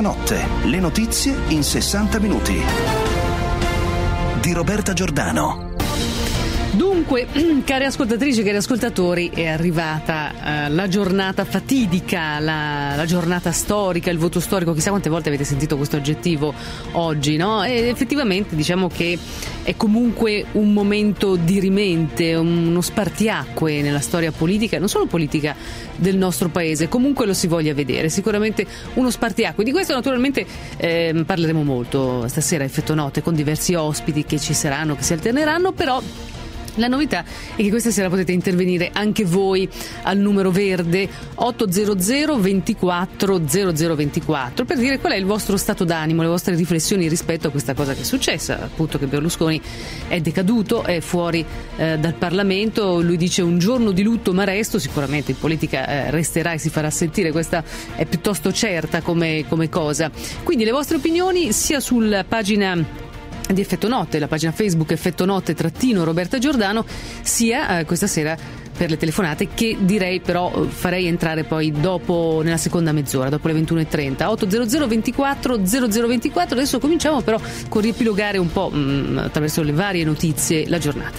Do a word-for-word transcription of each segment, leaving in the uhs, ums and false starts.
Notte, le notizie in sessanta minuti. Di Roberta Giordano. Dunque, care ascoltatrici, cari ascoltatori, è arrivata eh, la giornata fatidica, la, la giornata storica, il voto storico. Chissà quante volte avete sentito questo aggettivo oggi, no? E effettivamente diciamo che è comunque un momento dirimente, uno spartiacque nella storia politica, non solo politica del nostro paese, comunque lo si voglia vedere, sicuramente uno spartiacque. Di questo naturalmente eh, parleremo molto stasera a Effetto Notte con diversi ospiti che ci saranno, che si alterneranno, però la novità è che questa sera potete intervenire anche voi al numero verde otto zero zero ventiquattro zero zero ventiquattro per dire qual è il vostro stato d'animo, le vostre riflessioni rispetto a questa cosa che è successa, appunto che Berlusconi è decaduto, è fuori eh, dal Parlamento. Lui dice un giorno di lutto ma resto, sicuramente in politica eh, resterà e si farà sentire, questa è piuttosto certa come, come cosa. Quindi le vostre opinioni sia sulla pagina di Effetto Notte, la pagina Facebook Effetto Notte trattino Roberta Giordano, sia eh, questa sera per le telefonate, che direi però farei entrare poi dopo, nella seconda mezz'ora, dopo le ventuno e trenta. otto zero zero ventiquattro zero zero ventiquattro. Adesso cominciamo però con riepilogare un po' mh, attraverso le varie notizie la giornata.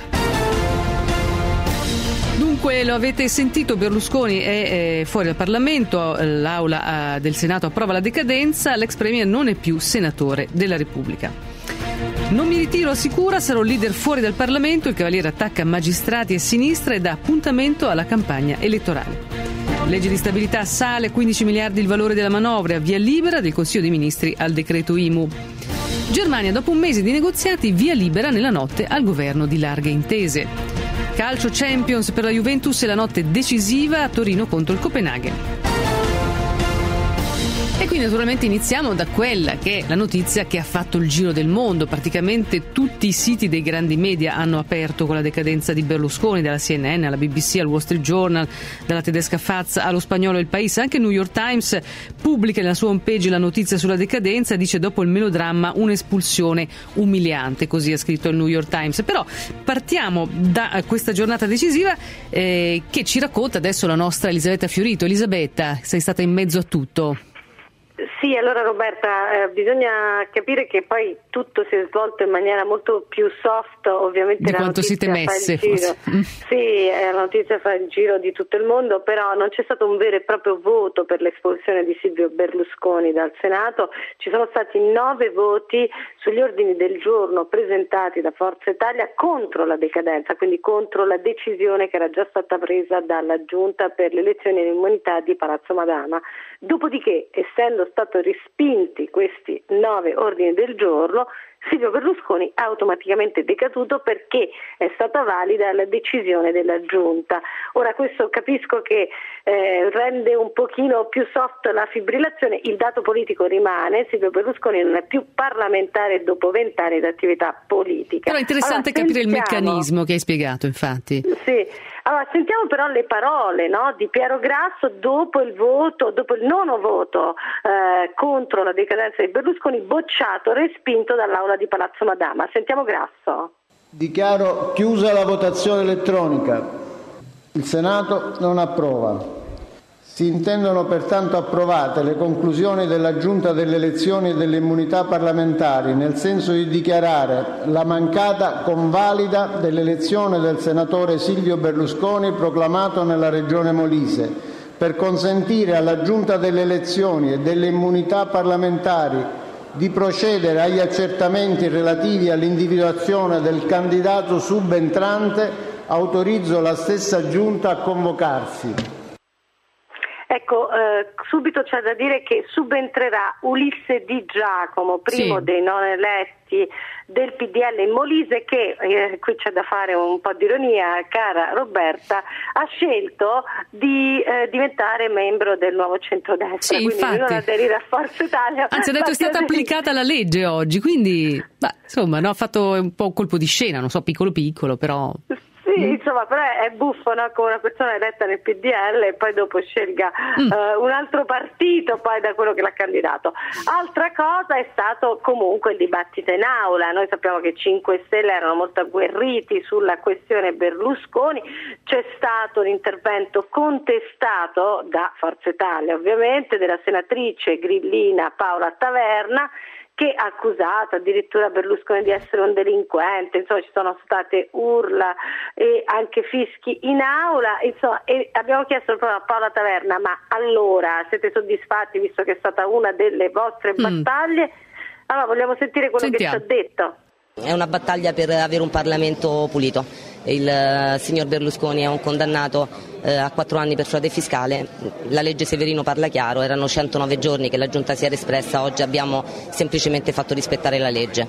Dunque, lo avete sentito, Berlusconi è, è fuori dal Parlamento, l'aula del Senato approva la decadenza, l'ex premier non è più senatore della Repubblica. Non mi ritiro, assicura, sarò leader fuori dal Parlamento, il Cavaliere attacca magistrati e sinistra e dà appuntamento alla campagna elettorale. Legge di stabilità, sale a quindici miliardi il valore della manovra, via libera del Consiglio dei Ministri al decreto I M U. Germania, dopo un mese di negoziati, via libera nella notte al governo di larghe intese. Calcio Champions per la Juventus e la notte decisiva a Torino contro il Copenaghen. E qui naturalmente iniziamo da quella che è la notizia che ha fatto il giro del mondo. Praticamente tutti i siti dei grandi media hanno aperto con la decadenza di Berlusconi, dalla C N N alla B B C al Wall Street Journal, dalla tedesca Faz allo spagnolo El País. Anche il New York Times pubblica nella sua homepage la notizia sulla decadenza, dice dopo il melodramma un'espulsione umiliante, così ha scritto il New York Times. Però partiamo da questa giornata decisiva eh, che ci racconta adesso la nostra Elisabetta Fiorito. Elisabetta, sei stata in mezzo a tutto. Sì, allora Roberta, eh, bisogna capire che poi tutto si è svolto in maniera molto più soft, ovviamente di la quanto si temesse, fa il giro. Sì, eh, la notizia fa il giro di tutto il mondo, però non c'è stato un vero e proprio voto per l'espulsione di Silvio Berlusconi dal Senato. Ci sono stati nove voti sugli ordini del giorno presentati da Forza Italia contro la decadenza, quindi contro la decisione che era già stata presa dalla Giunta per l'elezione e l'immunità di Palazzo Madama. Dopodiché, essendo stato respinti questi nove ordini del giorno, Silvio Berlusconi ha automaticamente decaduto perché è stata valida la decisione della Giunta. Ora, questo capisco che eh, rende un pochino più soft la fibrillazione, il dato politico rimane, Silvio Berlusconi non è più parlamentare dopo vent'anni di attività politica. Però è interessante allora, capire sentiamo... il meccanismo che hai spiegato, infatti. Sì. Allora, sentiamo però le parole, no, di Piero Grasso dopo il voto, dopo il nono voto eh, contro la decadenza di Berlusconi, bocciato, respinto dall'aula di Palazzo Madama. Sentiamo Grasso. Dichiaro chiusa la votazione elettronica. Il Senato non approva. Si intendono pertanto approvate le conclusioni della Giunta delle elezioni e delle immunità parlamentari nel senso di dichiarare la mancata convalida dell'elezione del senatore Silvio Berlusconi proclamato nella Regione Molise, per consentire alla Giunta delle elezioni e delle immunità parlamentari di procedere agli accertamenti relativi all'individuazione del candidato subentrante. Autorizzo la stessa Giunta a convocarsi. Ecco, eh, subito c'è da dire che subentrerà Ulisse Di Giacomo, primo sì. dei non eletti del P D L in Molise, che, eh, qui c'è da fare un po' di ironia, cara Roberta, ha scelto di eh, diventare membro del nuovo centrodestra, sì, quindi infatti. non aderire a Forza Italia. Anzi, ha detto è stata applicata la legge oggi, quindi beh, insomma, no, ha fatto un po' un colpo di scena, non so, piccolo piccolo, però... Sì, Sì, mm. insomma, però è buffo, no? Come una persona eletta nel P D L e poi dopo scelga mm. uh, un altro partito poi da quello che l'ha candidato. Altra cosa è stato comunque il dibattito in aula. Noi sappiamo che cinque Stelle erano molto agguerriti sulla questione Berlusconi, c'è stato un intervento contestato da Forza Italia ovviamente della senatrice grillina Paola Taverna, che ha accusato addirittura Berlusconi di essere un delinquente, insomma ci sono state urla e anche fischi in aula, insomma, e abbiamo chiesto proprio a Paola Taverna, ma allora siete soddisfatti visto che è stata una delle vostre mm. battaglie? Allora vogliamo sentire quello Sentiamo. che ci ha detto. È una battaglia per avere un Parlamento pulito. Il uh, signor Berlusconi è un condannato uh, a quattro anni per frode fiscale. La legge Severino parla chiaro, erano centonove giorni che la Giunta si era espressa, oggi abbiamo semplicemente fatto rispettare la legge.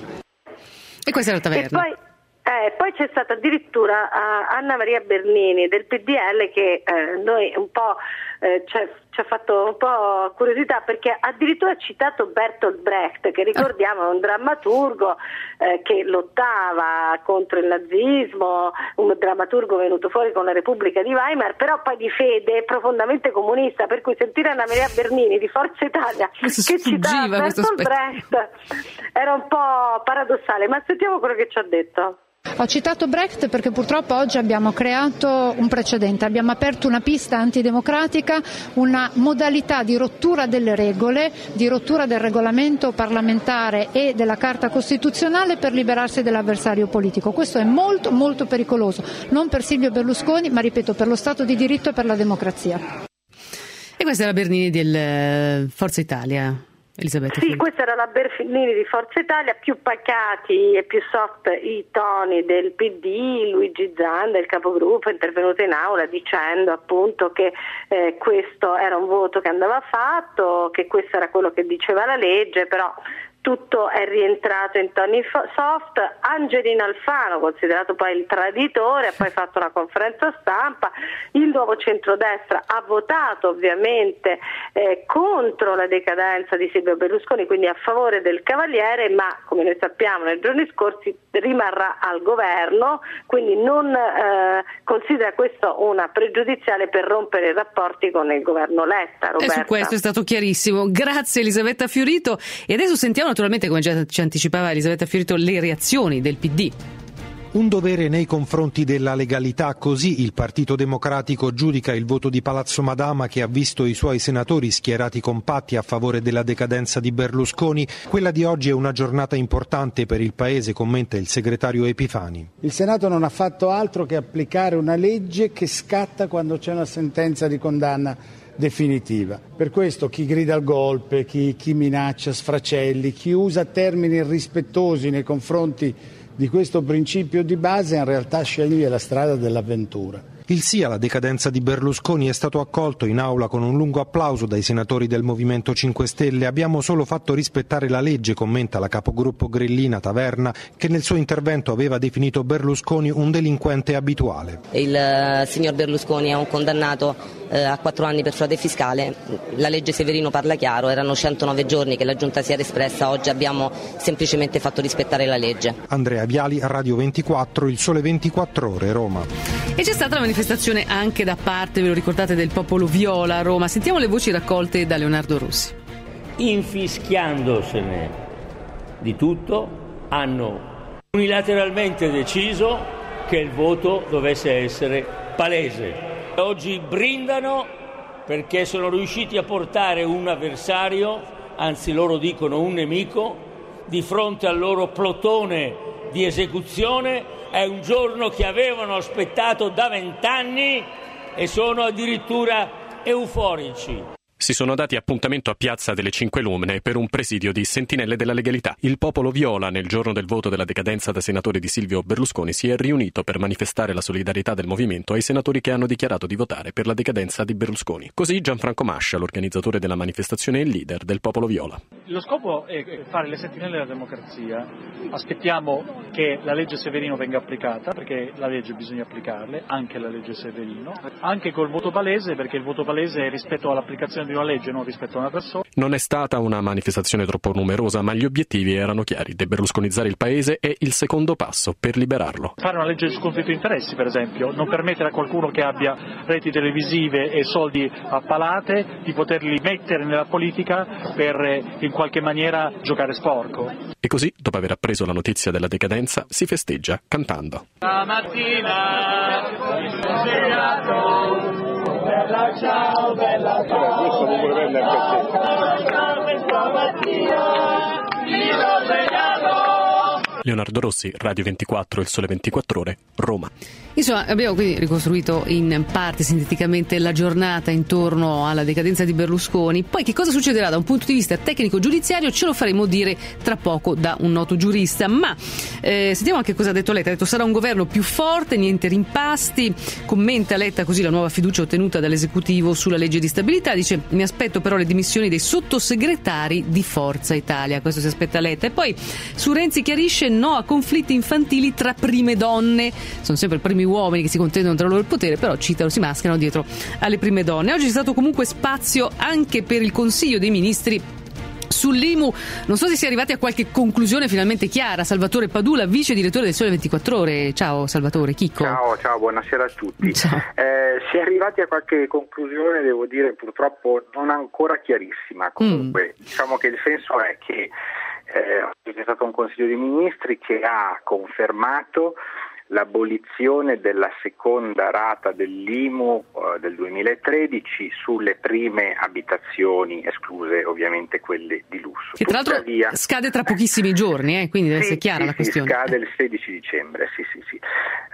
E questa è la Taverna. E poi, eh, poi c'è stata addirittura uh, Anna Maria Bernini del P D L che uh, noi un po' eh, ci ha fatto un po' curiosità perché addirittura ha citato Bertolt Brecht, che ricordiamo è un drammaturgo eh, che lottava contro il nazismo, un drammaturgo venuto fuori con la Repubblica di Weimar, però poi di fede profondamente comunista, per cui sentire Anna Maria Bernini di Forza Italia che citava Bertolt Brecht era un po' paradossale, ma sentiamo quello che ci ha detto. Ho citato Brecht perché purtroppo oggi abbiamo creato un precedente, abbiamo aperto una pista antidemocratica, una modalità di rottura delle regole, di rottura del regolamento parlamentare e della Carta Costituzionale per liberarsi dell'avversario politico. Questo è molto molto pericoloso, non per Silvio Berlusconi, ma ripeto, per lo Stato di diritto e per la democrazia. E questa è la Bernini del Forza Italia. Elisabetta. Sì, questa era la Bernini di Forza Italia, più pacati e più soft i toni del P D. Luigi Zanda, il capogruppo, è intervenuto in aula dicendo appunto che eh, questo era un voto che andava fatto, che questo era quello che diceva la legge, però tutto è rientrato in toni soft. Angelino Alfano, considerato poi il traditore, ha poi fatto una conferenza stampa. Il nuovo centrodestra ha votato ovviamente eh, contro la decadenza di Silvio Berlusconi, quindi a favore del Cavaliere, ma come noi sappiamo nei giorni scorsi rimarrà al governo, quindi non eh, considera questo una pregiudiziale per rompere i rapporti con il governo Letta. Roberta. E su questo è stato chiarissimo. Grazie Elisabetta Fiorito. E adesso sentiamo naturalmente, come già ci anticipava Elisabetta Fiorito, le reazioni del P D. Un dovere nei confronti della legalità, così il Partito Democratico giudica il voto di Palazzo Madama, che ha visto i suoi senatori schierati compatti a favore della decadenza di Berlusconi. Quella di oggi è una giornata importante per il Paese, commenta il segretario Epifani. Il Senato non ha fatto altro che applicare una legge che scatta quando c'è una sentenza di condanna definitiva. Per questo chi grida al golpe, chi, chi minaccia sfracelli, chi usa termini irrispettosi nei confronti di questo principio di base in realtà sceglie la strada dell'avventura. Il sì alla decadenza di Berlusconi è stato accolto in aula con un lungo applauso dai senatori del Movimento cinque Stelle. Abbiamo solo fatto rispettare la legge, commenta la capogruppo grillina Taverna, che nel suo intervento aveva definito Berlusconi un delinquente abituale. Il uh, signor Berlusconi è un condannato uh, a quattro anni per frode fiscale. La legge Severino parla chiaro, erano centonove giorni che la Giunta si era espressa, oggi abbiamo semplicemente fatto rispettare la legge. Andrea Viali, Radio ventiquattro, Il Sole ventiquattro Ore, Roma. E c'è stata la manifestazione anche da parte, ve lo ricordate, del popolo viola a Roma. Sentiamo le voci raccolte da Leonardo Rossi. Infischiandosene di tutto, hanno unilateralmente deciso che il voto dovesse essere palese. Oggi brindano perché sono riusciti a portare un avversario, anzi loro dicono un nemico, di fronte al loro plotone di esecuzione. È un giorno che avevano aspettato da vent'anni e sono addirittura euforici. Si sono dati appuntamento a Piazza delle Cinque Lumine per un presidio di sentinelle della legalità. Il popolo viola, nel giorno del voto della decadenza da senatore di Silvio Berlusconi, si è riunito per manifestare la solidarietà del movimento ai senatori che hanno dichiarato di votare per la decadenza di Berlusconi. Così Gianfranco Mascia, l'organizzatore della manifestazione e il leader del popolo viola. Lo scopo è fare le sentinelle della democrazia. Aspettiamo che la legge Severino venga applicata, perché la legge bisogna applicarle, anche la legge Severino, anche col voto palese, perché il voto palese rispetto all'applicazione di una legge, non rispetto a una persona. Non è stata una manifestazione troppo numerosa, ma gli obiettivi erano chiari: deberlusconizzare il paese è il secondo passo per liberarlo. Fare una legge sul conflitto di interessi, per esempio, non permettere a qualcuno che abbia reti televisive e soldi a palate di poterli mettere nella politica per in qualche maniera giocare sporco. E così, dopo aver appreso la notizia della decadenza, si festeggia cantando. Stamattina mi sono svegliato, bella ciao, bella ciao, stamattina mi sono svegliato. Leonardo Rossi, Radio ventiquattro, Il Sole ventiquattro Ore, Roma. Insomma, abbiamo quindi ricostruito in parte sinteticamente la giornata intorno alla decadenza di Berlusconi. Poi che cosa succederà da un punto di vista tecnico-giudiziario ce lo faremo dire tra poco da un noto giurista. Ma eh, sentiamo anche cosa ha detto Letta. Ha detto sarà un governo più forte, niente rimpasti. Commenta Letta così la nuova fiducia ottenuta dall'esecutivo sulla legge di stabilità. Dice: mi aspetto però le dimissioni dei sottosegretari di Forza Italia. Questo si aspetta Letta. E poi su Renzi chiarisce: no a conflitti infantili tra prime donne. Sono sempre primi uomini che si contendono tra loro il potere, però citano, si mascherano dietro alle prime donne. Oggi c'è stato comunque spazio anche per il Consiglio dei Ministri sull'I M U. Non so se si è arrivati a qualche conclusione finalmente chiara. Salvatore Padula, vice direttore del Sole ventiquattro Ore. Ciao Salvatore, Chicco. Ciao, ciao, buonasera a tutti. Ciao. Eh, si è arrivati a qualche conclusione, devo dire purtroppo non ancora chiarissima. Comunque, mm. diciamo che il senso è che eh, c'è stato un Consiglio dei Ministri che ha confermato l'abolizione della seconda rata dell'I M U uh, del duemilatredici sulle prime abitazioni, escluse ovviamente quelle di lusso. Che tra Tuttavia, l'altro scade tra pochissimi giorni, eh, quindi deve sì, essere chiara sì, la questione. Sì, scade il sedici dicembre, sì sì sì.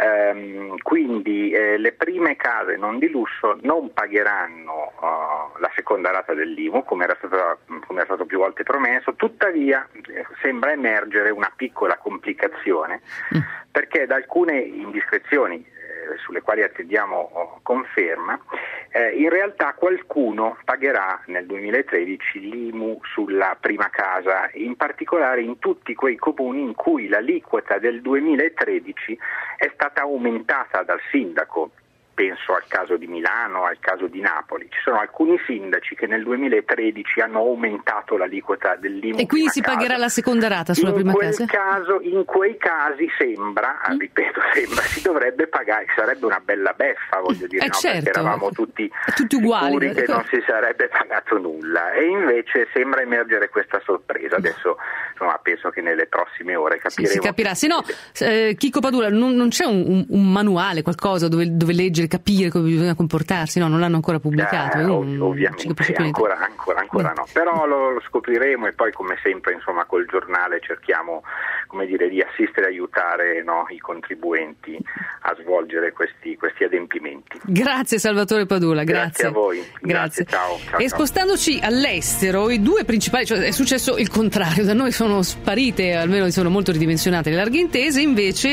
Um, quindi eh, le prime case non di lusso non pagheranno uh, la seconda rata dell'I M U, come era stato, come era stato più volte promesso. Tuttavia eh, sembra emergere una piccola complicazione, mm. perché da alcune indiscrezioni eh, sulle quali attendiamo oh, conferma, eh, in realtà qualcuno pagherà nel duemilatredici l'I M U sulla prima casa, in particolare in tutti quei comuni in cui l'aliquota del duemilatredici è stata aumentata dal sindaco. Penso al caso di Milano, al caso di Napoli. Ci sono alcuni sindaci che nel duemilatredici hanno aumentato l'aliquota dell'I M U. E quindi si casa. pagherà la seconda rata sulla in prima quel casa? Caso, in quei casi sembra, mm. ripeto, sembra, si dovrebbe pagare, sarebbe una bella beffa, voglio dire, eh no? certo. Perché eravamo tutti, tutti uguali, sicuri che non si sarebbe pagato nulla. E invece sembra emergere questa sorpresa. Adesso insomma, penso che nelle prossime ore capiremo. Sì, si capirà. Se no, eh, Chicco Padula, non, non c'è un, un, un manuale, qualcosa dove, dove leggere, capire come bisogna comportarsi? No, non l'hanno ancora pubblicato. Eh, ov- non, ovviamente non ancora, ancora, ancora no. Però lo, lo scopriremo e poi come sempre insomma col giornale cerchiamo come dire di assistere e aiutare no, i contribuenti a svolgere questi, questi adempimenti. Grazie Salvatore Padula, grazie. Grazie a voi. Grazie. Grazie. Ciao, ciao, e ciao. Spostandoci all'estero, i due principali, cioè è successo il contrario, da noi sono sparite, almeno sono molto ridimensionate le larghe intese, invece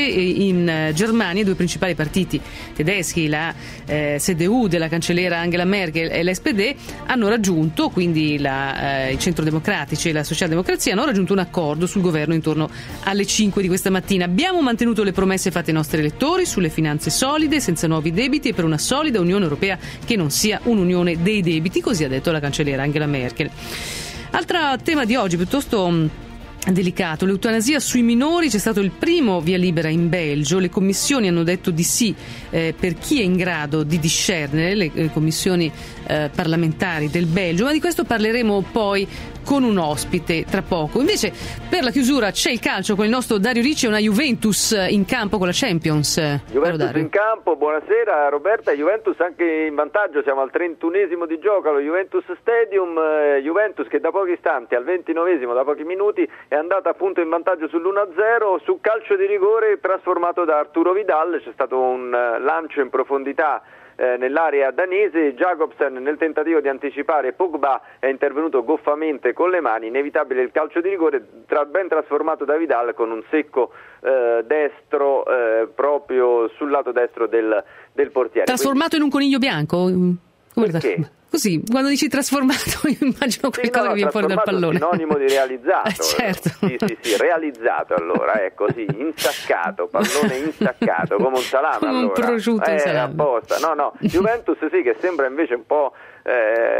in Germania i due principali partiti tedeschi, la eh, C D U della cancelliera Angela Merkel e l'S P D, hanno raggiunto, quindi la, eh, i centrodemocratici e la socialdemocrazia hanno raggiunto un accordo sul governo intorno alle cinque di questa mattina. Abbiamo mantenuto le promesse fatte ai nostri elettori sulle finanze solide, senza nuovi debiti e per una solida Unione Europea che non sia un'unione dei debiti, così ha detto la cancelliera Angela Merkel. Altro tema di oggi piuttosto delicato, l'eutanasia sui minori. C'è stato il primo via libera in Belgio, le commissioni hanno detto di sì eh, per chi è in grado di discernere, le, le commissioni eh, parlamentari del Belgio, ma di questo parleremo poi con un ospite tra poco. Invece per la chiusura c'è il calcio con il nostro Dario Ricci e una Juventus in campo con la Champions. Juventus in campo, buonasera Roberta. Juventus anche in vantaggio, siamo al trentunesimo di gioco allo Juventus Stadium. eh, Juventus che da pochi istanti, al ventinovesimo, da pochi minuti, è andata appunto in vantaggio sull'uno a zero su calcio di rigore trasformato da Arturo Vidal. C'è stato un uh, lancio in profondità eh, nell'area danese. Jacobsen, nel tentativo di anticipare Pogba, è intervenuto goffamente con le mani. Inevitabile il calcio di rigore, tra, ben trasformato da Vidal con un secco eh, destro eh, proprio sul lato destro del, del portiere. Trasformato Quindi... in un coniglio bianco? Come Perché? Così, quando dici trasformato, io immagino qualcosa sì, no, che viene fuori dal pallone. È sinonimo di realizzato. eh, certo. Sì, sì, sì, realizzato allora, ecco, sì, insaccato, pallone insaccato, come un salame come allora. un prosciutto eh, in salame. apposta. No, no, Juventus sì, che sembra invece un po' eh,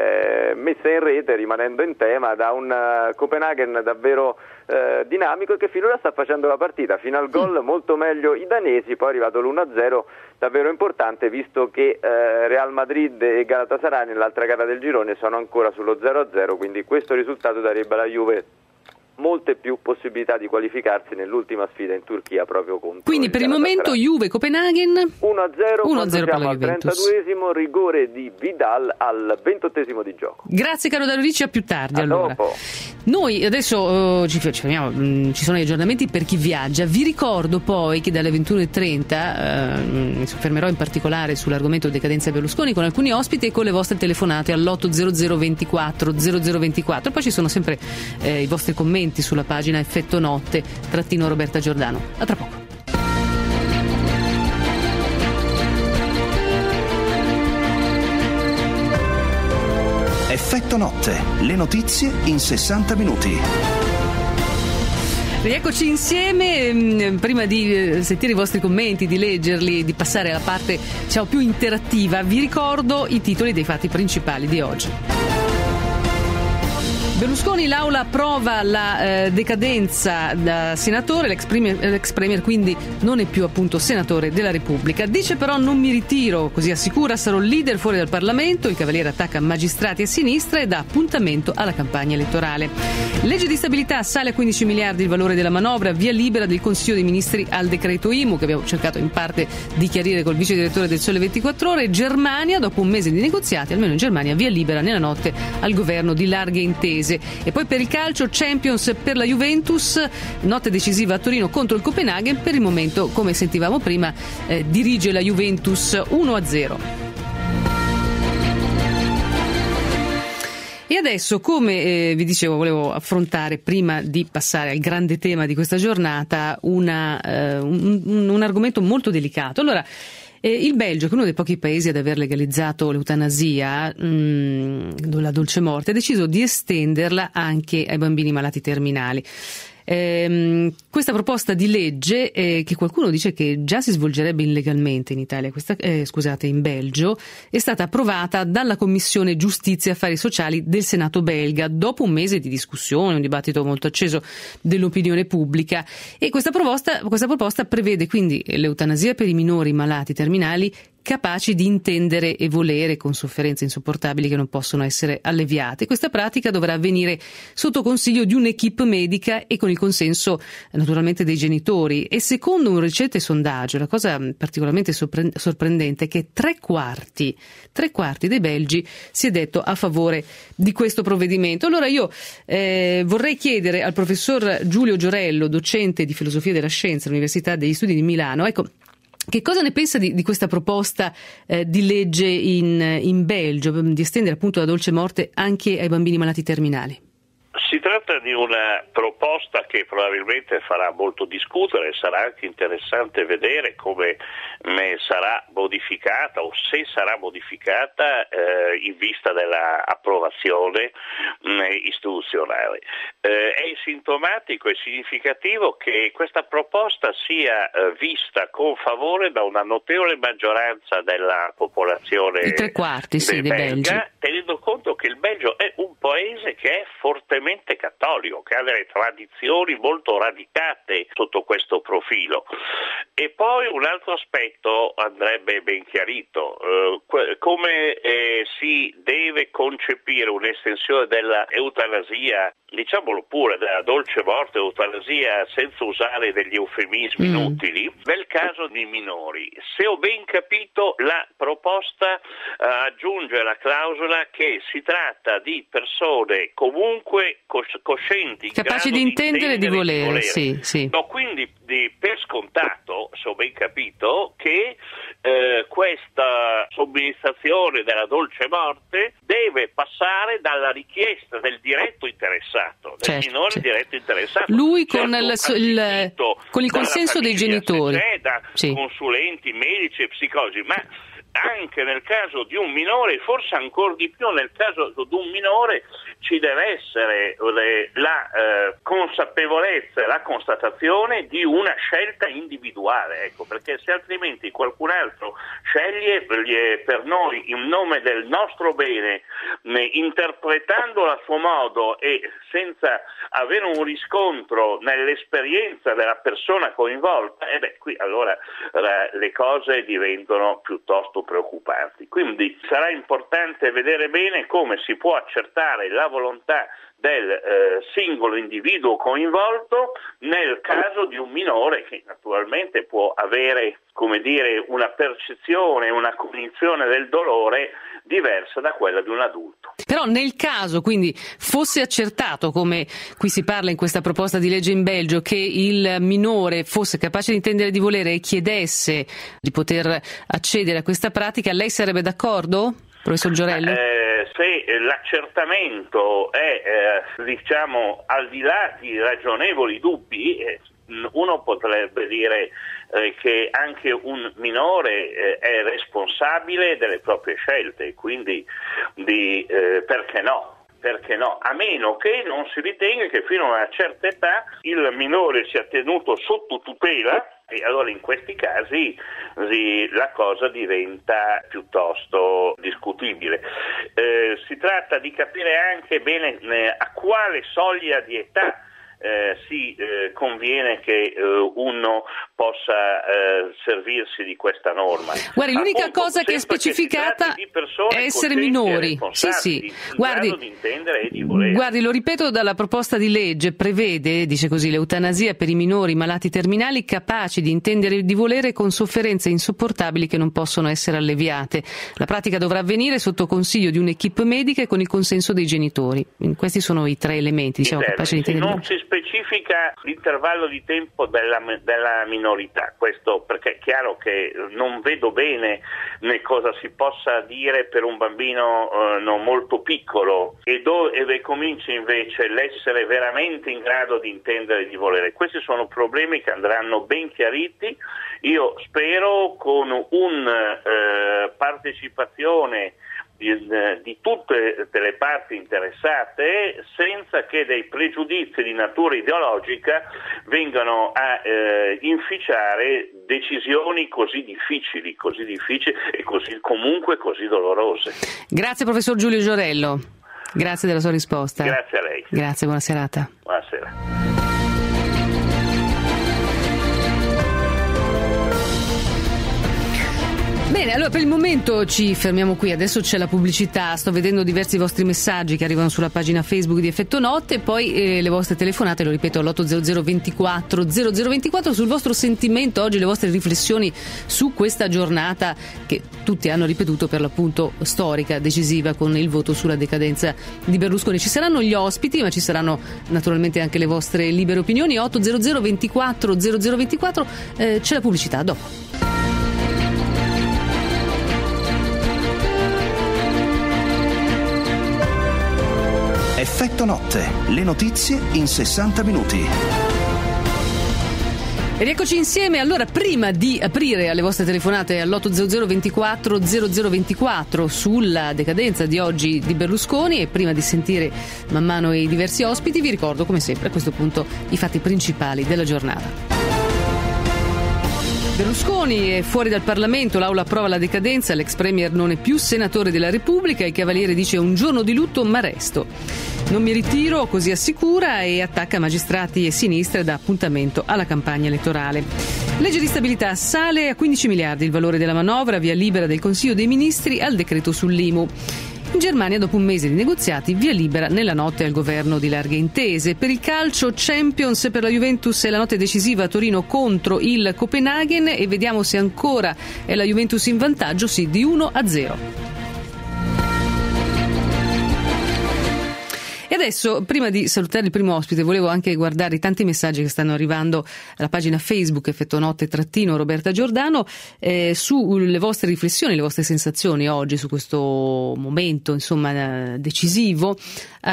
eh, messa in rete, rimanendo in tema, da un uh, Copenaghen davvero uh, dinamico e che finora sta facendo la partita, fino al gol molto meglio i danesi, poi è arrivato l'uno a zero davvero importante, visto che uh, Real Madrid e Galatasaray nell'altra gara del girone sono ancora sullo zero a zero, quindi questo risultato darebbe alla Juve molte più possibilità di qualificarsi nell'ultima sfida in Turchia proprio contro. Quindi per il momento Juve Copenaghen uno a zero, uno a zero per la al trentaduesimo, rigore di Vidal al ventottesimo di gioco. Grazie caro Dario, a più tardi. A allora. Dopo. Noi adesso uh, ci, ci fermiamo, mh, ci sono gli aggiornamenti per chi viaggia. Vi ricordo poi che dalle ventuno e trenta uh, mi soffermerò in particolare sull'argomento decadenza Berlusconi con alcuni ospiti e con le vostre telefonate all'otto zero zero ventiquattro zero zero ventiquattro. Poi ci sono sempre eh, i vostri commenti sulla pagina Effetto Notte trattino Roberta Giordano. A tra poco. Effetto Notte, le notizie in sessanta minuti. Rieccoci insieme. Prima di sentire i vostri commenti, di leggerli, di passare alla parte diciamo, più interattiva, vi ricordo i titoli dei fatti principali di oggi. Berlusconi, l'Aula approva la eh, decadenza da senatore, l'ex premier, l'ex premier quindi non è più appunto senatore della Repubblica. Dice però non mi ritiro, così assicura, sarò leader fuori dal Parlamento, il Cavaliere attacca magistrati a sinistra e dà appuntamento alla campagna elettorale. Legge di stabilità, sale a quindici miliardi il valore della manovra, via libera del Consiglio dei Ministri al decreto I M U che abbiamo cercato in parte di chiarire col vice direttore del Sole ventiquattro Ore. Germania, dopo un mese di negoziati, almeno in Germania, via libera nella notte al governo di larghe intese. E poi per il calcio, Champions per la Juventus, notte decisiva a Torino contro il Copenaghen. Per il momento, come sentivamo prima, eh, dirige la Juventus uno a zero. E adesso, come eh, vi dicevo, volevo affrontare, prima di passare al grande tema di questa giornata, una, eh, un, un argomento molto delicato. Allora, Eh, il Belgio, che è uno dei pochi paesi ad aver legalizzato l'eutanasia, mh, la dolce morte, ha deciso di estenderla anche ai bambini malati terminali. Eh, questa proposta di legge, eh, che qualcuno dice che già si svolgerebbe illegalmente in Italia, questa, eh, scusate, in Belgio, è stata approvata dalla Commissione Giustizia e Affari Sociali del Senato belga dopo un mese di discussione, un dibattito molto acceso dell'opinione pubblica. E questa proposta, questa proposta prevede quindi l'eutanasia per i minori malati terminali capaci di intendere e volere con sofferenze insopportabili che non possono essere alleviate. Questa pratica dovrà avvenire sotto consiglio di un'equipe medica e con il consenso naturalmente dei genitori. E secondo un recente sondaggio, la cosa particolarmente sorprendente è che tre quarti, tre quarti dei belgi si è detto a favore di questo provvedimento. Allora io eh, vorrei chiedere al professor Giulio Giorello, docente di filosofia della scienza all'Università degli Studi di Milano, ecco, che cosa ne pensa di, di questa proposta eh, di legge in, in Belgio, di estendere appunto la dolce morte anche ai bambini malati terminali? Si tratta di una proposta che probabilmente farà molto discutere, sarà anche interessante vedere come ne sarà modificata o se sarà modificata eh, in vista dell'approvazione mh, istituzionale. Eh, è sintomatico e significativo che questa proposta sia eh, vista con favore da una notevole maggioranza della popolazione I tre quarti, sì, belga, dei belgi, tenendo conto che il Belgio è un paese che è fortemente cattolico, che ha delle tradizioni molto radicate sotto questo profilo. E poi un altro aspetto andrebbe ben chiarito, eh, come eh, si deve concepire un'estensione dell'eutanasia, diciamolo pure, della dolce morte, eutanasia, senza usare degli eufemismi mm. inutili, nel caso di minori. Se ho ben capito, la proposta eh, aggiunge la clausola che si tratta di persone comunque cos- coscienti, capaci di intendere e di volere, di volere. Sì, sì. No, quindi di, per scontato, se ho ben capito, che eh, questa somministrazione della dolce morte deve passare dalla richiesta del diretto interessato, del certo, minore certo. diretto interessato. Lui certo, con, il, il, con il consenso dei genitori, sé, da sì. consulenti, medici e psicologi, ma anche nel caso di un minore, forse ancora di più nel caso di un minore, ci deve essere la eh, consapevolezza, la constatazione di una scelta individuale, ecco, perché se altrimenti qualcun altro sceglie per noi in nome del nostro bene, interpretandolo a suo modo e senza avere un riscontro nell'esperienza della persona coinvolta, e beh, qui allora le cose diventano piuttosto preoccupanti. Quindi sarà importante vedere bene come si può accertare la volontà del eh, singolo individuo coinvolto nel caso di un minore che naturalmente può avere, come dire, una percezione, una cognizione del dolore diversa da quella di un adulto. Però nel caso quindi fosse accertato, come qui si parla in questa proposta di legge in Belgio, che il minore fosse capace di intendere di volere e chiedesse di poter accedere a questa pratica, lei sarebbe d'accordo, professor Giorello? Eh, se l'accertamento è eh, diciamo al di là di ragionevoli dubbi, eh, uno potrebbe dire eh, che anche un minore eh, è responsabile delle proprie scelte, quindi di, eh, perché no? Perché no? A meno che non si ritenga che fino a una certa età il minore sia tenuto sotto tutela, e allora in questi casi sì, la cosa diventa piuttosto discutibile. Eh, si tratta di capire anche bene eh, a quale soglia di età Eh, si eh, conviene che eh, uno possa eh, servirsi di questa norma. Guardi, l'unica Appunto, cosa che è specificata che è essere minori. Sì, sì. Guardi, di intendere e di volere. guardi, lo ripeto, dalla proposta di legge prevede, dice così, l'eutanasia per i minori malati terminali capaci di intendere e di volere con sofferenze insopportabili che non possono essere alleviate. La pratica dovrà avvenire sotto consiglio di un'equipe medica e con il consenso dei genitori. Questi sono i tre elementi, diciamo, capaci di intendere e di volere. Specifica l'intervallo di tempo della, della minorità, questo perché è chiaro che non vedo bene né cosa si possa dire per un bambino eh, non molto piccolo e dove comincia invece l'essere veramente in grado di intendere e di volere. Questi sono problemi che andranno ben chiariti, io spero con una eh, partecipazione di tutte le parti interessate, senza che dei pregiudizi di natura ideologica vengano a eh, inficiare decisioni così difficili, così difficili e così comunque così dolorose. Grazie professor Giulio Giorello, grazie della sua risposta. Grazie a lei. Grazie, buona serata. Buonasera. Bene, allora per il momento ci fermiamo qui, adesso c'è la pubblicità, sto vedendo diversi vostri messaggi che arrivano sulla pagina Facebook di Effetto Notte, poi eh, le vostre telefonate, lo ripeto, all'otto zero zero ventiquattro zero zero ventiquattro sul vostro sentimento oggi, le vostre riflessioni su questa giornata che tutti hanno ripetuto per l'appunto storica, decisiva con il voto sulla decadenza di Berlusconi. Ci saranno gli ospiti, ma ci saranno naturalmente anche le vostre libere opinioni. Otto zero zero ventiquattro zero zero ventiquattro, eh, c'è la pubblicità, dopo. Effetto Notte, le notizie in sessanta minuti. E rieccoci insieme. Allora, prima di aprire alle vostre telefonate all'otto zero zero ventiquattro zero zero ventiquattro sulla decadenza di oggi di Berlusconi e prima di sentire man mano i diversi ospiti, vi ricordo come sempre a questo punto i fatti principali della giornata. Berlusconi è fuori dal Parlamento, l'Aula approva la decadenza, l'ex premier non è più senatore della Repubblica, il Cavaliere dice un giorno di lutto ma resto. Non mi ritiro, così assicura, e attacca magistrati e sinistra da appuntamento alla campagna elettorale. Legge di stabilità, sale a quindici miliardi il valore della manovra, via libera del Consiglio dei Ministri al decreto sull'I M U. In Germania, dopo un mese di negoziati, via libera nella notte al governo di larghe intese. Per il calcio, Champions per la Juventus e la notte decisiva a Torino contro il Copenaghen, e vediamo se ancora è la Juventus in vantaggio, sì, di uno a zero. E adesso, prima di salutare il primo ospite, volevo anche guardare i tanti messaggi che stanno arrivando alla pagina Facebook Effetto Notte trattino Roberta Giordano eh, sulle vostre riflessioni, le vostre sensazioni oggi su questo momento, insomma, decisivo. Eh,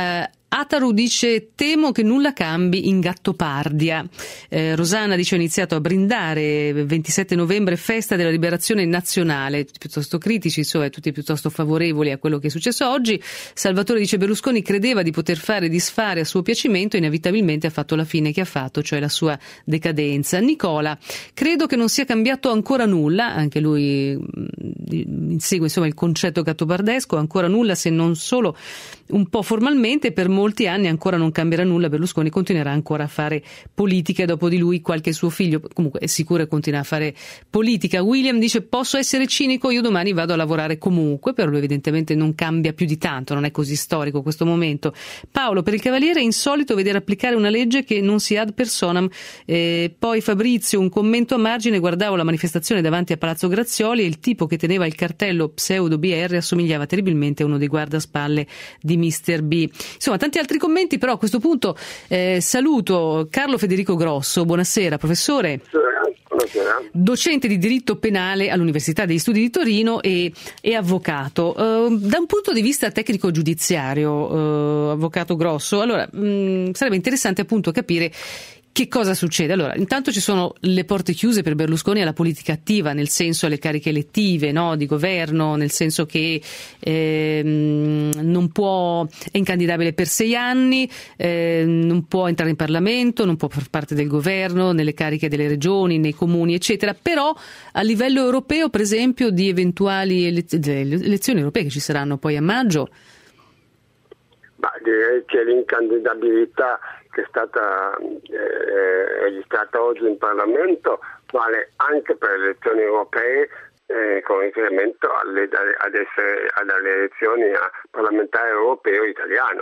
Ataru dice: temo che nulla cambi in Gattopardia. Eh, Rosanna dice: ho iniziato a brindare ventisette novembre, festa della liberazione nazionale, piuttosto critici, insomma, tutti piuttosto favorevoli a quello che è successo oggi. Salvatore dice: Berlusconi credeva di poter fare e disfare a suo piacimento, inevitabilmente ha fatto la fine che ha fatto, cioè la sua decadenza. Nicola: credo che non sia cambiato ancora nulla, anche lui insegue insomma il concetto gattopardesco, ancora nulla, se non solo un po' formalmente. Per molti anni ancora non cambierà nulla, Berlusconi continuerà ancora a fare politica e dopo di lui qualche suo figlio, comunque è sicuro che continua a fare politica. William dice: posso essere cinico, io domani vado a lavorare comunque, però lui evidentemente non cambia più di tanto, non è così storico questo momento. Paolo: per il Cavaliere è insolito vedere applicare una legge che non si ha ad personam. Eh, poi Fabrizio, un commento a margine: guardavo la manifestazione davanti a Palazzo Grazioli e il tipo che teneva il cartello pseudo B R assomigliava terribilmente a uno dei guardaspalle di mister B. Insomma, tanti altri commenti, però a questo punto eh, saluto Carlo Federico Grosso. Buonasera professore. Buonasera. Docente di diritto penale all'Università degli Studi di Torino e, e avvocato. Uh, da un punto di vista tecnico giudiziario, uh, avvocato Grosso, allora mh, sarebbe interessante appunto capire che cosa succede. Allora, intanto ci sono le porte chiuse per Berlusconi alla politica attiva, nel senso alle cariche elettive, no, di governo, nel senso che eh, non può, è incandidabile per sei anni, eh, non può entrare in Parlamento, non può far parte del governo, nelle cariche delle regioni, nei comuni, eccetera. Però a livello europeo, per esempio, di eventuali elez- elezioni europee che ci saranno poi a maggio. Ma direi che l'incandidabilità che è stata eh, registrata oggi in Parlamento vale anche per le elezioni europee eh, con riferimento alle, ad essere, alle elezioni a parlamentare europeo italiano.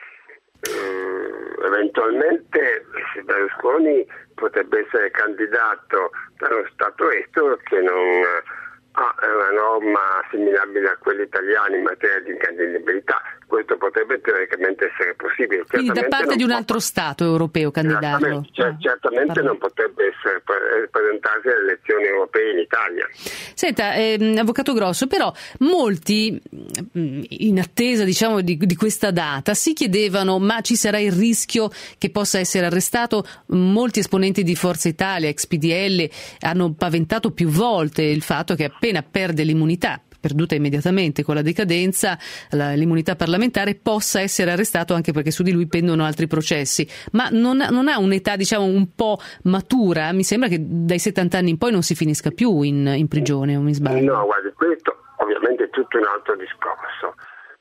Eh, eventualmente Berlusconi potrebbe essere candidato da uno Stato estero che non ha una norma assimilabile a quella italiana in materia di incandidabilità. Questo potrebbe teoricamente essere possibile. Quindi da parte di un può... altro Stato europeo candidarlo? Certamente, certamente non potrebbe essere presentarsi alle elezioni europee in Italia. Senta, ehm, avvocato Grosso, però molti, in attesa diciamo di, di questa data, si chiedevano: ma ci sarà il rischio che possa essere arrestato? Molti esponenti di Forza Italia, ex P D L, hanno paventato più volte il fatto che appena perde l'immunità, perduta immediatamente con la decadenza, la, l'immunità parlamentare, possa essere arrestato, anche perché su di lui pendono altri processi. Ma non, non ha un'età diciamo un po' matura? Mi sembra che dai settanta anni in poi non si finisca più in, in prigione, o mi sbaglio? No, guardi, questo ovviamente è tutto un altro discorso.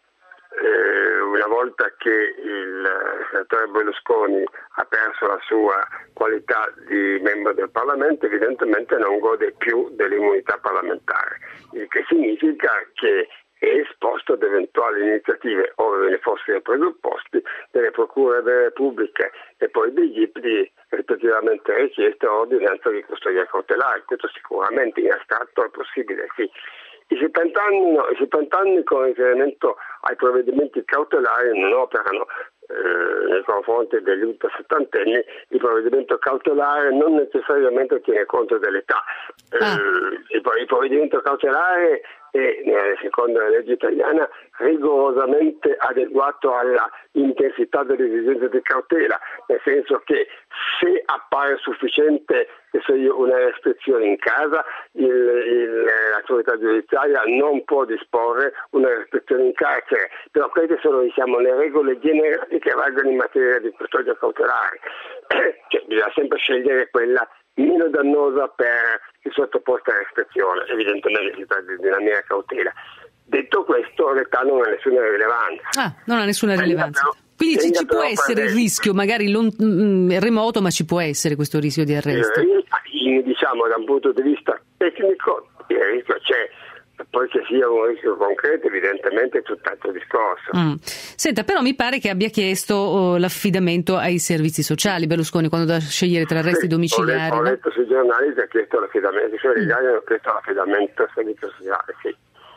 Eh, una volta che il senatore Berlusconi ha perso la sua qualità di membro del Parlamento, evidentemente non gode più dell'immunità parlamentare, il che significa che è esposto ad eventuali iniziative, ove ve ne fossero presupposti, delle procure delle repubbliche e poi degli I P di rispettivamente richieste o ordinanza di custodia cautelare. Questo sicuramente in astratto è possibile, sì. I settanta anni, no, i settanta anni con riferimento ai provvedimenti cautelari non operano eh, nei confronti degli ultra settantenni. Il provvedimento cautelare non necessariamente tiene conto dell'età. Ah. Eh, il, il provvedimento cautelare è, secondo la legge italiana, rigorosamente adeguato alla intensità delle esigenze di cautela, nel senso che se appare sufficiente una restrizione in casa, il, il, l'autorità giudiziaria non può disporre una restrizione in carcere, però queste sono diciamo le regole generali che valgono in materia di custodia cautelare. Cioè, bisogna sempre scegliere quella meno dannosa per il sottoposto a restrizione, evidentemente si tratta di una mera cautela. Detto questo, l'età non ha nessuna rilevanza. Ah, non ha nessuna rilevanza. Quindi ci, ci può essere il rischio, magari lon, mh, remoto, ma ci può essere questo rischio di arresto? Eh, diciamo da un punto di vista tecnico il rischio c'è, poi che sia un rischio concreto evidentemente è tutt'altro discorso. Mm. Senta, però mi pare che abbia chiesto oh, l'affidamento ai servizi sociali Berlusconi quando doveva scegliere tra arresti sì, domiciliari. Ho letto, no? ho letto sui giornali che ha chiesto l'affidamento, cioè gli italiani hanno chiesto l'affidamento al servizio sociale, sì.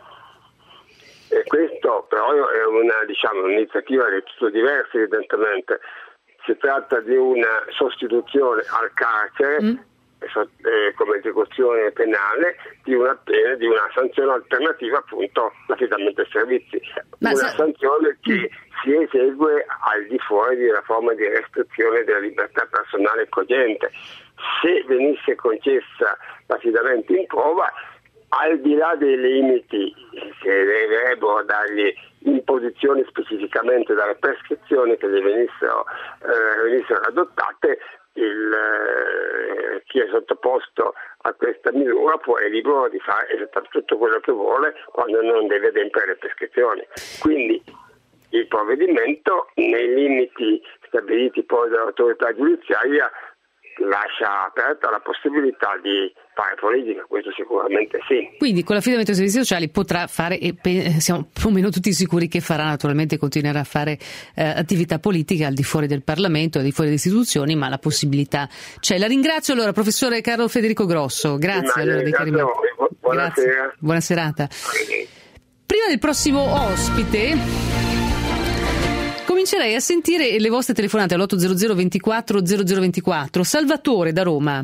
E questo però è una diciamo un'iniziativa del tutto diversa evidentemente. Si tratta di una sostituzione al carcere mm. eh, come esecuzione penale di una pena, di una sanzione alternativa, appunto l'affidamento ai servizi. Ma una sa- sanzione che si esegue al di fuori di una forma di restrizione della libertà personale cogente. Se venisse concessa l'affidamento in prova, al di là dei limiti che deriverebbero dalle imposizioni specificamente dalle prescrizioni che venissero, eh, venissero adottate, il, eh, chi è sottoposto a questa misura può è libero di fare esattamente tutto quello che vuole quando non deve adempiere le prescrizioni. Quindi il provvedimento, nei limiti stabiliti poi dall'autorità giudiziaria, lascia aperta la possibilità di fare politica, questo sicuramente sì. Quindi con l'affidamento ai servizi sociali potrà fare, e siamo più o meno tutti sicuri che farà, naturalmente continuerà a fare eh, attività politica al di fuori del Parlamento, al di fuori delle istituzioni, ma la possibilità c'è. La ringrazio allora, professore Carlo Federico Grosso, grazie. Allora, dei grazie a voi. Buonasera. Grazie. Buona serata. Prima del prossimo ospite comincerei a sentire le vostre telefonate all'otto zero zero ventiquattro zero zero ventiquattro. Salvatore da Roma.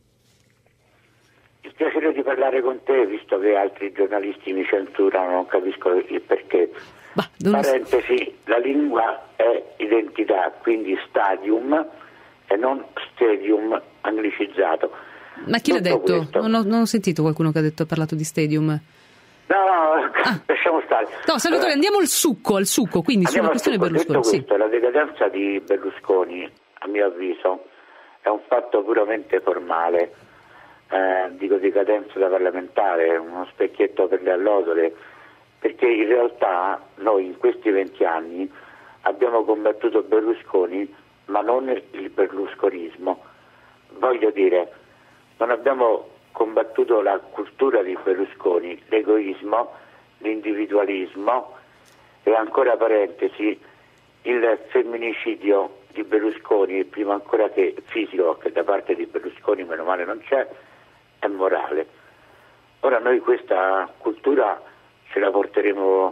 Il piacere di parlare con te, visto che altri giornalisti mi censurano, non capisco il perché. Bah, Parentesi, la lingua è identità, quindi stadium e non stadium anglicizzato. Ma chi Tutto l'ha detto? Questo... Non ho, non ho sentito qualcuno che ha detto ha parlato di stadium. No, no, ah. lasciamo stare. No, Salvatore, andiamo al succo, al succo, quindi Andiamo sulla questione Berlusconi. Detto sì. questo, la decadenza di Berlusconi, a mio avviso, è un fatto puramente formale. Eh, dico decadenza da parlamentare, uno specchietto per le allodole, perché in realtà noi in questi venti anni abbiamo combattuto Berlusconi, ma non il berlusconismo. Voglio dire, non abbiamo combattuto la cultura di Berlusconi, l'egoismo, l'individualismo e ancora parentesi, il femminicidio di Berlusconi, prima ancora che fisico, che da parte di Berlusconi meno male non c'è, è morale. Ora noi questa cultura ce la porteremo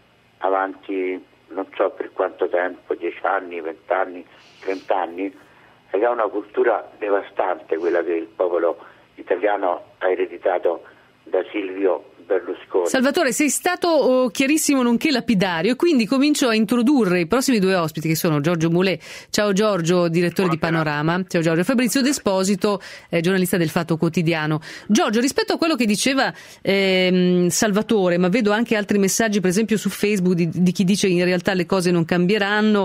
avanti non so per quanto tempo, dieci anni, vent'anni, trent'anni, ed è una cultura devastante quella che il popolo italiano ha ereditato da Silvio Berlusconi. Salvatore, sei stato oh, chiarissimo nonché lapidario, e quindi comincio a introdurre i prossimi due ospiti, che sono Giorgio Mulè. Ciao Giorgio, direttore di Panorama. Ciao Giorgio. Fabrizio D'Esposito, eh, giornalista del Fatto Quotidiano. Giorgio, rispetto a quello che diceva ehm, Salvatore, ma vedo anche altri messaggi per esempio su Facebook di, di chi dice che in realtà le cose non cambieranno.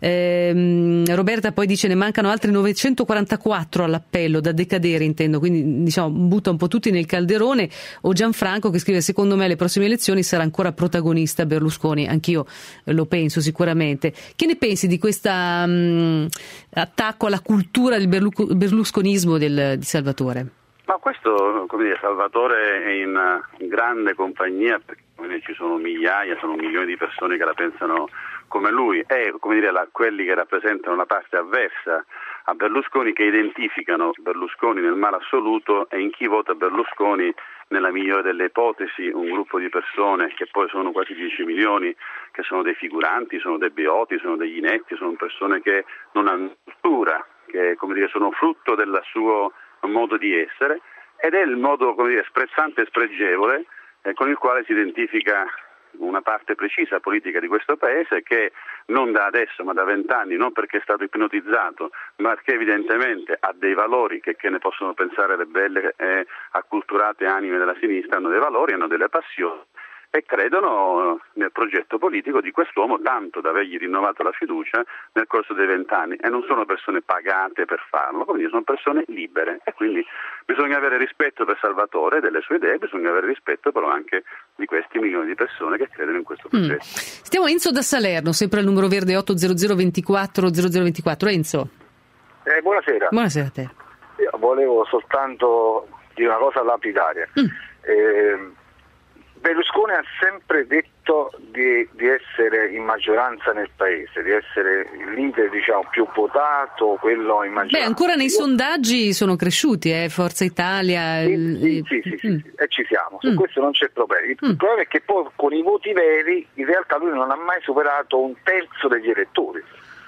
ehm, Roberta poi dice ne mancano altri novecentoquarantaquattro all'appello da decadere, intendo, quindi diciamo butta un po' tutti nel calderone. O Gianfranco che scrive: secondo me alle prossime elezioni sarà ancora protagonista Berlusconi. Anch'io lo penso sicuramente. Che ne pensi di questo um, attacco alla cultura del berlu- berlusconismo del, di Salvatore? Ma questo, come dire, Salvatore è in, in grande compagnia, perché ci sono migliaia, sono milioni di persone che la pensano come lui, e come dire, la, quelli che rappresentano la parte avversa a Berlusconi, che identificano Berlusconi nel male assoluto, e in chi vota Berlusconi nella migliore delle ipotesi un gruppo di persone che poi sono quasi dieci milioni, che sono dei figuranti, sono dei beoti, sono degli inetti, sono persone che non hanno cultura, che come dire, sono frutto del suo modo di essere, ed è il modo, come dire, sprezzante e spregevole eh, con il quale si identifica una parte precisa politica di questo paese, che non da adesso ma da vent'anni, non perché è stato ipnotizzato, ma perché evidentemente ha dei valori che, che ne possono pensare le belle e acculturate anime della sinistra, hanno dei valori, hanno delle passioni e credono nel progetto politico di quest'uomo, tanto da avergli rinnovato la fiducia nel corso dei vent'anni, e non sono persone pagate per farlo, quindi sono persone libere, e quindi bisogna avere rispetto per Salvatore e delle sue idee, bisogna avere rispetto però anche di questi milioni di persone che credono in questo progetto. Mm. Stiamo Enzo da Salerno, sempre al numero verde otto zero zero ventiquattro zero zero ventiquattro. Enzo. Eh, buonasera. Buonasera a te. Io volevo soltanto dire una cosa lapidaria. Mm. Eh, Berlusconi ha sempre detto di, di essere in maggioranza nel paese, di essere il leader, diciamo, più votato, quello in maggioranza. Beh, ancora nei sondaggi sono cresciuti, eh? Forza Italia. Sì, il... sì, sì, sì, sì, mm. sì, e ci siamo, su mm. questo non c'è problema. Il mm. problema è che poi con i voti veri in realtà lui non ha mai superato un terzo degli elettori.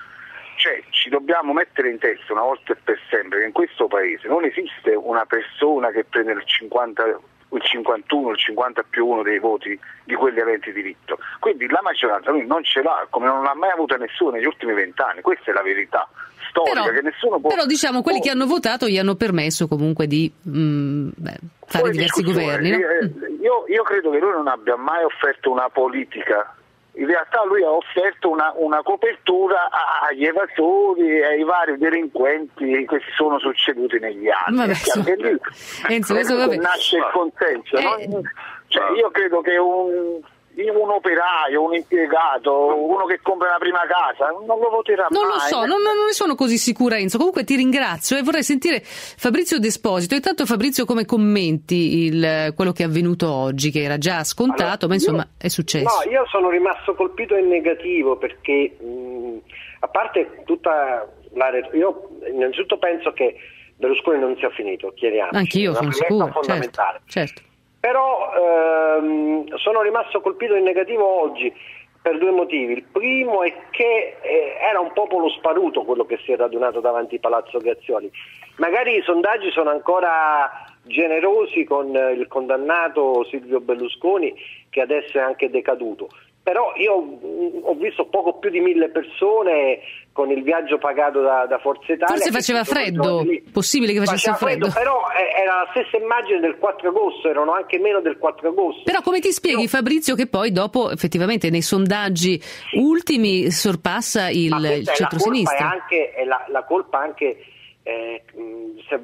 Cioè ci dobbiamo mettere in testa una volta e per sempre che in questo paese non esiste una persona che prende il cinquanta il cinquantuno, il cinquanta più uno dei voti di quelli aventi diritto. Quindi la maggioranza lui non ce l'ha, come non l'ha mai avuta nessuno negli ultimi vent'anni, questa è la verità storica. Però, che nessuno può... però diciamo quelli può... che hanno votato gli hanno permesso comunque di mh, beh, fare Poi diversi governi. No? Io, io credo che lui non abbia mai offerto una politica. In realtà lui ha offerto una, una copertura agli evasori e ai vari delinquenti che si sono succeduti negli anni. Vabbè, so. lì, Enzo, questo, vabbè. nasce il consenso. Eh. No? Cioè, io credo che un, un operaio, un impiegato, uno che compra la prima casa, non lo voterà non mai. Non lo so, non, non ne sono così sicura, Enzo. Comunque ti ringrazio e vorrei sentire Fabrizio D'Esposito. Intanto, Fabrizio, come commenti il, quello che è avvenuto oggi, che era già scontato, allora, ma insomma io, è successo? No, io sono rimasto colpito in negativo perché, mh, a parte tutta la... Io innanzitutto penso che Berlusconi non sia finito, chiariamoci. Anch'io sono sicuro, fondamentale. Certo, certo. Però ehm, sono rimasto colpito in negativo oggi per due motivi. Il primo è che eh, era un popolo sparuto quello che si è radunato davanti Palazzo Grazioli. Magari i sondaggi sono ancora generosi con eh, il condannato Silvio Berlusconi, che adesso è anche decaduto. Però io mh, ho visto poco più di mille persone con il viaggio pagato da, da Forza Italia. Forse faceva freddo, possibile che facesse freddo. freddo. Però eh, era la stessa immagine del quattro agosto, erano anche meno del quattro agosto. Però come ti spieghi, io... Fabrizio, che poi dopo effettivamente nei sondaggi sì. ultimi sorpassa il, il centro-sinistra? La colpa è anche, è la, la colpa anche eh, se,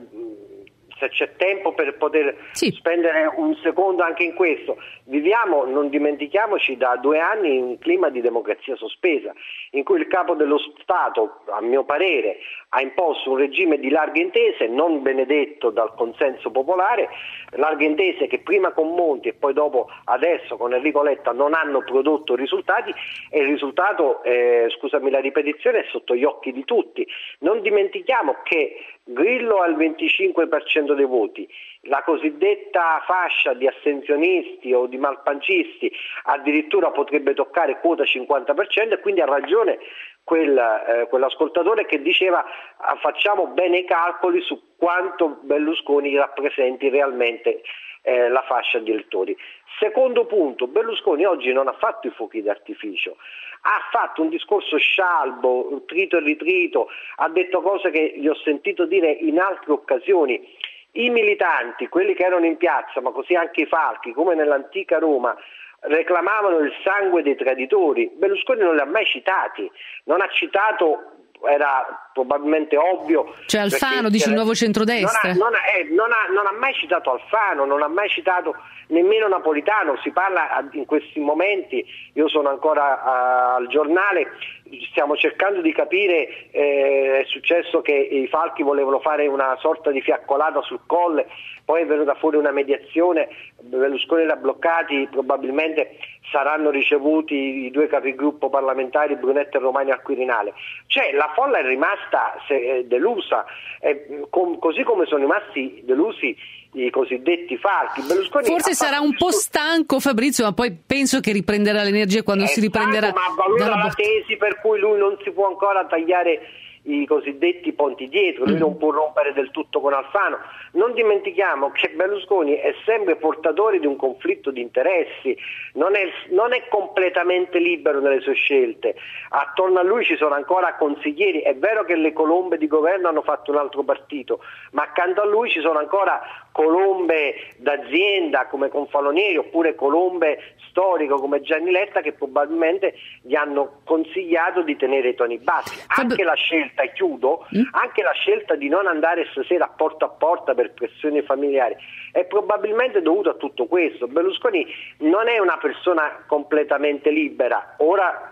se c'è tempo per poter sì. spendere un secondo anche in questo. Viviamo, non dimentichiamoci, da due anni in un clima di democrazia sospesa, in cui il capo dello Stato, a mio parere, ha imposto un regime di larghe intese, non benedetto dal consenso popolare, larghe intese che prima con Monti e poi dopo adesso con Enrico Letta non hanno prodotto risultati, e il risultato, eh, scusami la ripetizione, è sotto gli occhi di tutti. Non dimentichiamo che Grillo ha il venticinque per cento dei voti, la cosiddetta fascia di astensionisti o di malpancisti addirittura potrebbe toccare quota cinquanta per cento, e quindi ha ragione quel, eh, quell'ascoltatore che diceva ah, facciamo bene i calcoli su quanto Berlusconi rappresenti realmente eh, la fascia di elettori. Secondo punto, Berlusconi oggi non ha fatto i fuochi d'artificio, ha fatto un discorso scialbo, trito e ritrito, ha detto cose che gli ho sentito dire in altre occasioni. I militanti, quelli che erano in piazza, ma così anche i falchi, come nell'antica Roma, reclamavano il sangue dei traditori. Berlusconi non li ha mai citati, non ha citato, era probabilmente ovvio. Cioè Alfano, dice il nuovo centrodestra? Non ha, non, ha, eh, non, ha, non ha mai citato Alfano, non ha mai citato nemmeno Napolitano. Si parla in questi momenti, io sono ancora uh, al giornale, stiamo cercando di capire, eh, è successo che i falchi volevano fare una sorta di fiaccolata sul Colle, poi è venuta fuori una mediazione, Berlusconi l'ha bloccati, probabilmente saranno ricevuti i due capigruppo parlamentari Brunetta e Romani al Quirinale. Cioè la folla è rimasta se, delusa, eh, com, così come sono rimasti delusi i cosiddetti falchi. Berlusconi forse sarà un po' stanco, Fabrizio, ma poi penso che riprenderà l'energia quando è si riprenderà. Stanco, ma valuta dalla... la tesi per cui lui non si può ancora tagliare i cosiddetti ponti dietro, lui mm. non può rompere del tutto con Alfano. Non dimentichiamo che Berlusconi è sempre portatore di un conflitto di interessi, non è, non è completamente libero nelle sue scelte, attorno a lui ci sono ancora consiglieri. È vero che le colombe di governo hanno fatto un altro partito, ma accanto a lui ci sono ancora colombe d'azienda come Confalonieri, oppure colombe storico come Gianni Letta, che probabilmente gli hanno consigliato di tenere i toni bassi. Anche la scelta, e chiudo, mm? anche la scelta di non andare stasera a porta a porta per pressioni familiari è probabilmente dovuta a tutto questo. Berlusconi non è una persona completamente libera, ora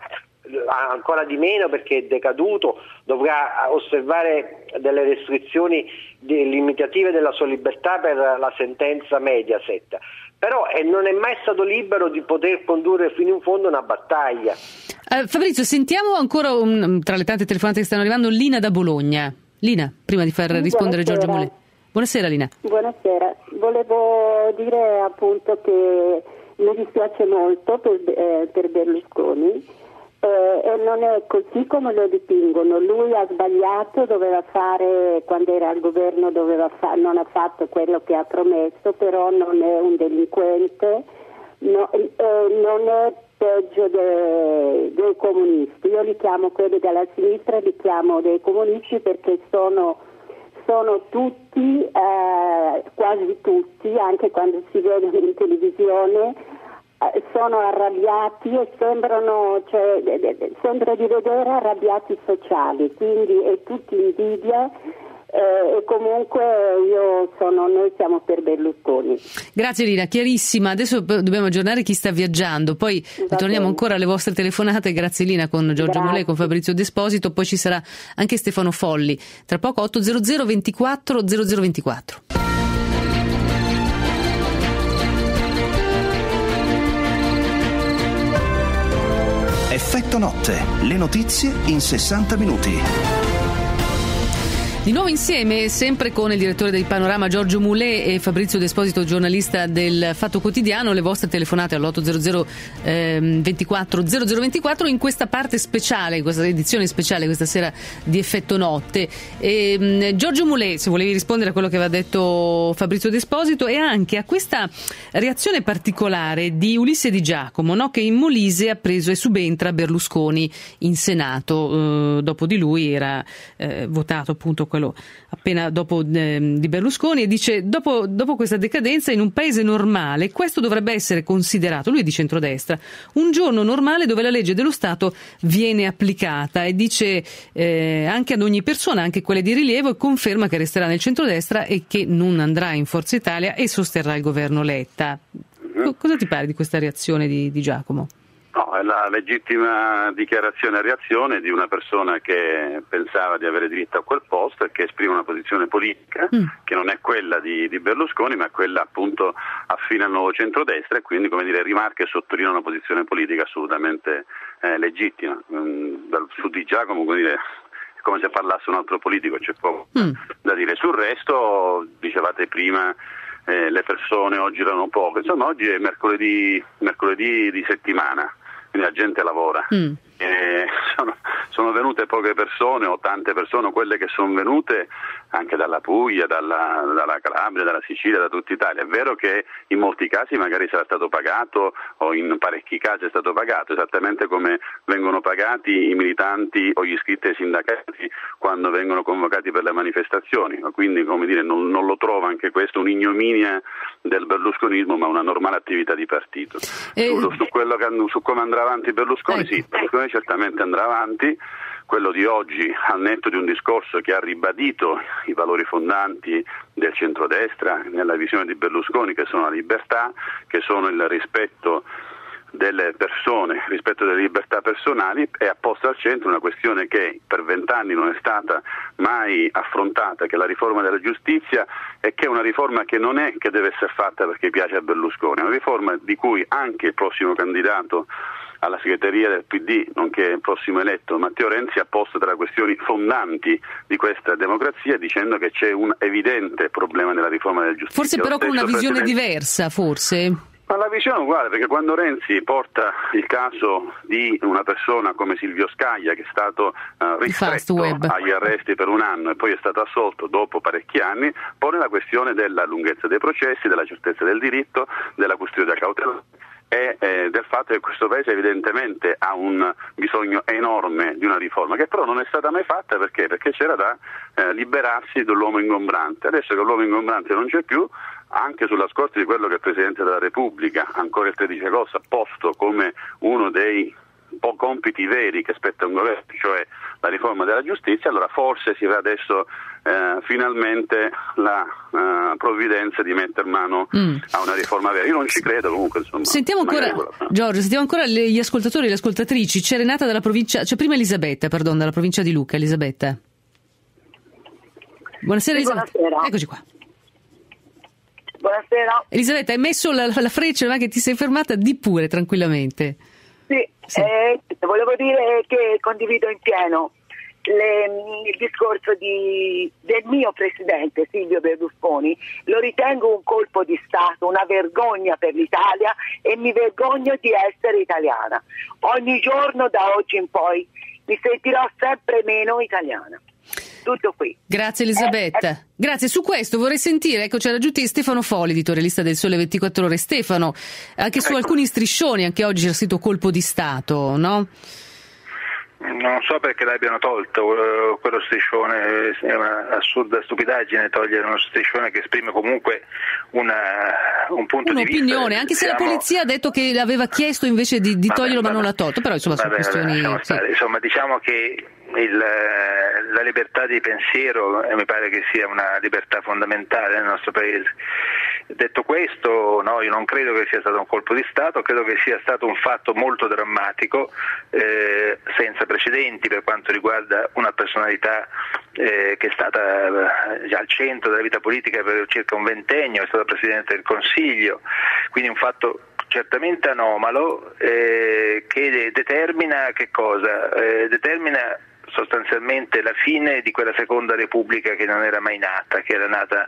ancora di meno perché è decaduto, dovrà osservare delle restrizioni limitative della sua libertà per la sentenza Mediaset, però eh, non è mai stato libero di poter condurre fino in fondo una battaglia. Uh, Fabrizio, sentiamo ancora un, tra le tante telefonate che stanno arrivando Lina da Bologna. Lina, prima di far rispondere Buonasera. Giorgio Mulè. Buonasera Lina. Buonasera, volevo dire appunto che mi dispiace molto per, eh, per Berlusconi, Eh, e non è così come lo dipingono. Lui ha sbagliato, doveva fare, quando era al governo doveva fa- non ha fatto quello che ha promesso, però non è un delinquente, no, eh, non è peggio de- dei comunisti. Io li chiamo, quelli della sinistra li chiamo dei comunisti perché sono, sono tutti, eh, quasi tutti, anche quando si vedono in televisione, sono arrabbiati e sembrano, cioè, sembra di vedere arrabbiati sociali, quindi è tutta invidia. Eh, e comunque io sono, noi siamo per Berlusconi. Grazie Lina, chiarissima. Adesso dobbiamo aggiornare chi sta viaggiando, poi Va torniamo bene. ancora alle vostre telefonate. Grazie Lina, con Giorgio Mulè, con Fabrizio D'Esposito, poi ci sarà anche Stefano Folli tra poco. Ottocento ventiquattro zero zero ventiquattro. Effetto notte, le notizie in sessanta minuti. Di nuovo insieme, sempre con il direttore del Panorama Giorgio Mulè e Fabrizio D'Esposito, giornalista del Fatto Quotidiano. Le vostre telefonate all'ottocento ventiquattro zero zero ventiquattro in questa parte speciale, in questa edizione speciale questa sera di Effetto Notte. E, Giorgio Mulè, se volevi rispondere a quello che aveva detto Fabrizio D'Esposito e anche a questa reazione particolare di Ulisse Di Giacomo, no? Che in Molise ha preso e subentra Berlusconi in Senato. Eh, dopo di lui era eh, votato appunto quello appena dopo eh, di Berlusconi, e dice dopo, dopo questa decadenza in un paese normale questo dovrebbe essere considerato, lui è di centrodestra, un giorno normale dove la legge dello Stato viene applicata, e dice eh, anche ad ogni persona, anche quelle di rilievo, e conferma che resterà nel centrodestra e che non andrà in Forza Italia e sosterrà il governo Letta. Co- cosa ti pare di questa reazione di, di Giacomo? No, è la legittima dichiarazione e reazione di una persona che pensava di avere diritto a quel posto e che esprime una posizione politica mm. che non è quella di, di Berlusconi, ma è quella appunto affine al nuovo centrodestra, e quindi, come dire, rimarca e sottolinea una posizione politica assolutamente eh, legittima. Mm, dal, su Di Giacomo, come dire, è come se parlasse un altro politico, c'è poco mm. da dire. Sul resto, dicevate prima, eh, le persone oggi erano poche, insomma oggi è mercoledì, mercoledì di settimana, quindi la gente lavora. Mm. E sono, sono venute poche persone o tante persone, quelle che sono venute anche dalla Puglia, dalla, dalla Calabria, dalla Sicilia, da tutta Italia. È vero che in molti casi magari sarà stato pagato, o in parecchi casi è stato pagato, esattamente come vengono pagati i militanti o gli iscritti ai sindacati quando vengono convocati per le manifestazioni. Quindi, come dire, non, non lo trovo anche questo un'ignominia del berlusconismo, ma una normale attività di partito. E... Su, su, quello che, su come andrà avanti Berlusconi, ecco. Sì, Berlusconi certamente andrà avanti. Quello di oggi, al netto di un discorso che ha ribadito i valori fondanti del centrodestra nella visione di Berlusconi, che sono la libertà, che sono il rispetto delle persone, rispetto delle libertà personali, e ha posto al centro una questione che per vent'anni non è stata mai affrontata, che è la riforma della giustizia, e che è una riforma che non è che deve essere fatta perché piace a Berlusconi, è una riforma di cui anche il prossimo candidato alla segreteria del P D, nonché il prossimo eletto Matteo Renzi, ha posto tra le questioni fondanti di questa democrazia, dicendo che c'è un evidente problema nella riforma della giustizia. Forse però con una visione diversa, forse? Ma la visione è uguale, perché quando Renzi porta il caso di una persona come Silvio Scaglia, che è stato uh, ristretto agli arresti per un anno e poi è stato assolto dopo parecchi anni, pone la questione della lunghezza dei processi, della certezza del diritto, della custodia cautelare, e eh, del fatto che questo paese evidentemente ha un bisogno enorme di una riforma, che però non è stata mai fatta. Perché? Perché c'era da eh, liberarsi dell'uomo ingombrante. Adesso che l'uomo ingombrante non c'è più, anche sulla scorta di quello che il Presidente della Repubblica, ancora il tredici agosto, ha posto come uno dei compiti veri che spetta a un governo, cioè la riforma della giustizia, allora forse si va adesso eh, finalmente la uh, provvidenza di mettere mano mm. a una riforma vera. Io non ci credo, comunque, insomma. Sentiamo ancora, Giorgio, sentiamo ancora gli ascoltatori e le ascoltatrici. C'è Renata dalla provincia, cioè prima Elisabetta, perdon, dalla provincia di Lucca. Elisabetta. Buonasera, sì, Elisabetta. Buonasera. Eccoci qua. Buonasera. Elisabetta, hai messo la, la freccia, ma che ti sei fermata, di pure, tranquillamente. Sì, sì. Eh, volevo dire che condivido in pieno le, il discorso di, del mio presidente Silvio Berlusconi lo ritengo un colpo di Stato, una vergogna per l'Italia, e mi vergogno di essere italiana. Ogni giorno da oggi in poi mi sentirò sempre meno italiana. Tutto qui. Grazie Elisabetta. Eh, eh. Grazie. Su questo vorrei sentire, ecco, c'era giunto Stefano Foli, editorialista del Sole ventiquattro Ore. Stefano, anche su ecco. alcuni striscioni, anche oggi c'è scritto colpo di Stato, no? Non so perché l'abbiano tolto quello striscione, è un'assurda stupidaggine togliere uno striscione che esprime comunque una, un punto di vista. Un'opinione, anche se la polizia ha detto che l'aveva chiesto invece di, di toglierlo vabbè, ma non l'ha tolto, però insomma sono questioni... Sì. Insomma, diciamo che il, la libertà di pensiero eh, mi pare che sia una libertà fondamentale nel nostro paese. Detto questo, no, io non credo che sia stato un colpo di Stato, credo che sia stato un fatto molto drammatico, eh, senza precedenti per quanto riguarda una personalità eh, che è stata già al centro della vita politica per circa un ventennio, è stata Presidente del Consiglio, quindi un fatto certamente anomalo eh, che determina che cosa? Eh, determina sostanzialmente la fine di quella seconda repubblica che non era mai nata, che era nata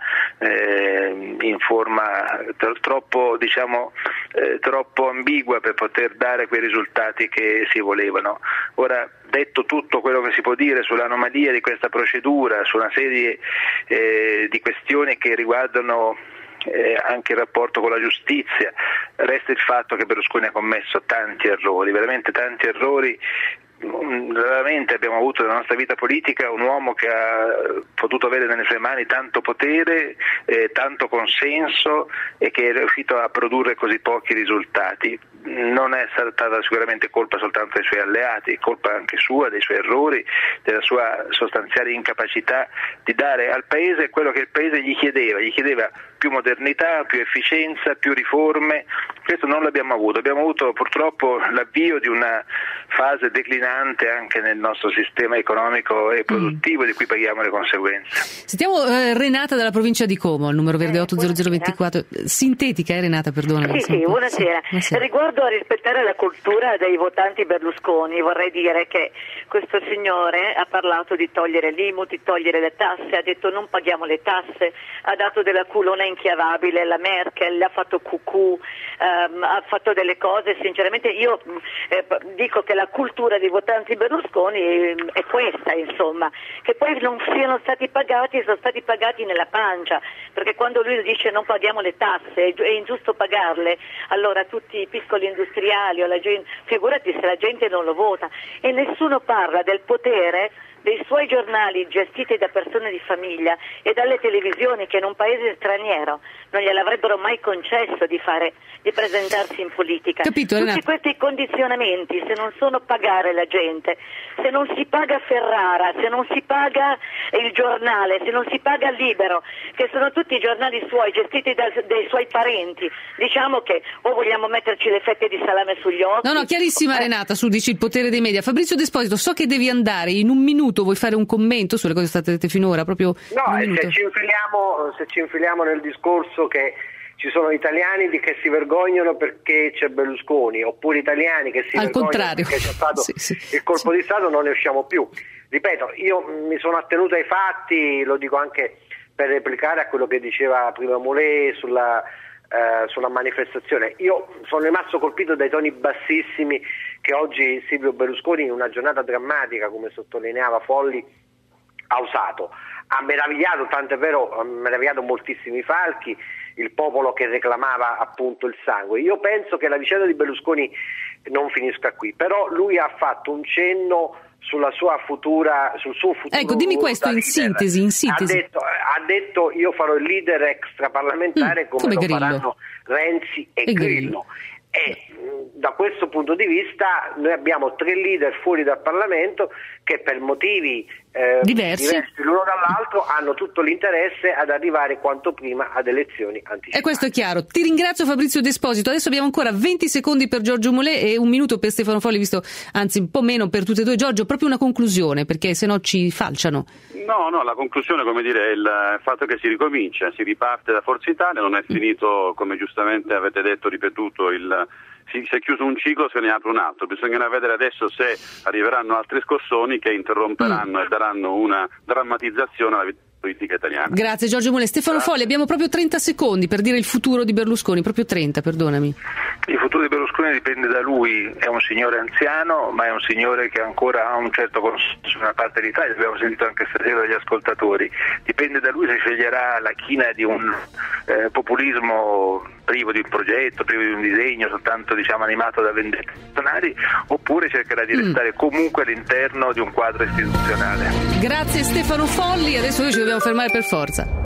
eh, in forma tro- troppo diciamo eh, troppo ambigua per poter dare quei risultati che si volevano. Ora, detto tutto quello che si può dire sull'anomalia di questa procedura, su una serie eh, di questioni che riguardano Eh, anche il rapporto con la giustizia, resta il fatto che Berlusconi ha commesso tanti errori, veramente tanti errori. Raramente abbiamo avuto nella nostra vita politica un uomo che ha potuto avere nelle sue mani tanto potere, eh, tanto consenso e che è riuscito a produrre così pochi risultati. Non è stata sicuramente colpa soltanto dei suoi alleati, è colpa anche sua, dei suoi errori, della sua sostanziale incapacità di dare al Paese quello che il Paese gli chiedeva, gli chiedeva più modernità, più efficienza, più riforme. Questo non l'abbiamo avuto, abbiamo avuto purtroppo l'avvio di una fase declinante anche nel nostro sistema economico e produttivo mm. di cui paghiamo le conseguenze. Sentiamo eh, Renata dalla provincia di Como, al numero verde eh, otto zero zero ventiquattro. Sintetica, eh Renata, perdona. Sì, sì, buonasera. Buonasera. Riguardo a rispettare la cultura dei votanti Berlusconi, vorrei dire che questo signore ha parlato di togliere l'I M U, di togliere le tasse, ha detto non paghiamo le tasse, ha dato della culona inchiavabile alla Merkel, ha fatto cucù, ehm, ha fatto delle cose, sinceramente io eh, dico che la cultura dei votanti Berlusconi è questa, insomma, che poi non siano stati pagati, sono stati pagati nella pancia, perché quando lui dice non paghiamo le tasse, è ingiusto pagarle, allora tutti i piccoli industriali o la gente, figurati se la gente non lo vota, e nessuno parla del potere dei suoi giornali gestiti da persone di famiglia e dalle televisioni che in un paese straniero non gliel'avrebbero mai concesso di fare, di presentarsi in politica. Capito, Tutti Renata. questi condizionamenti, se non sono pagare la gente, se non si paga Ferrara, se non si paga il giornale, se non si paga Libero, che sono tutti i giornali suoi gestiti da, dai suoi parenti, diciamo che o vogliamo metterci le fette di salame sugli occhi. No, no, chiarissima eh. Renata, su dici il potere dei media. Fabrizio D'Esposito, so che devi andare, in un minuto vuoi fare un commento sulle cose state dette finora? Proprio no, se ci, infiliamo, se ci infiliamo nel discorso che ci sono italiani che si vergognano perché c'è Berlusconi, oppure italiani che si Al vergognano contrario. perché c'è stato sì, sì, il colpo sì. di Stato, non ne usciamo più. Ripeto, io mi sono attenuto ai fatti, lo dico anche per replicare a quello che diceva prima Mulè sulla, eh, sulla manifestazione. Io sono rimasto colpito dai toni bassissimi che oggi Silvio Berlusconi, in una giornata drammatica, come sottolineava Folli, ha usato. Ha meravigliato, tanto è vero, ha meravigliato moltissimi falchi, il popolo che reclamava appunto il sangue. Io penso che la vicenda di Berlusconi non finisca qui, però lui ha fatto un cenno sulla sua futura, sul suo futuro. Ecco, dimmi questo in sintesi, in sintesi. Ha detto, ha detto io farò il leader extraparlamentare mm, come, come lo Grillo. faranno Renzi e, e Grillo. Grillo. E da questo punto di vista noi abbiamo tre leader fuori dal Parlamento che per motivi eh, diversi. diversi l'uno dall'altro hanno tutto l'interesse ad arrivare quanto prima ad elezioni anticipate. E questo è chiaro. Ti ringrazio Fabrizio D'Esposito. Adesso abbiamo ancora venti secondi per Giorgio Mulè e un minuto per Stefano Folli, visto anzi un po' meno per tutte e due. Giorgio, proprio una conclusione, perché se no ci falciano. No, no, la conclusione, come dire, è il fatto che si ricomincia, si riparte da Forza Italia, non è finito, come giustamente avete detto, ripetuto, il si, si è chiuso chiuso un ciclo, se ne apre un altro. Bisognerà vedere adesso se arriveranno altri scossoni che interromperanno mm. e daranno una drammatizzazione alla vita politica italiana. Grazie Giorgio Mulè. Stefano Folli, abbiamo proprio trenta secondi per dire il futuro di Berlusconi, proprio trenta, perdonami. Il futuro di Berlusconi dipende da lui, è un signore anziano, ma è un signore che ancora ha un certo consenso su una parte dell'Italia, l'abbiamo sentito anche stasera dagli ascoltatori. Dipende da lui se sceglierà la china di un eh, populismo privo di un progetto, privo di un disegno, soltanto diciamo animato da vendette personali, oppure cercherà di restare mm. comunque all'interno di un quadro istituzionale. Grazie Stefano Folli, adesso noi ci dobbiamo fermare per forza.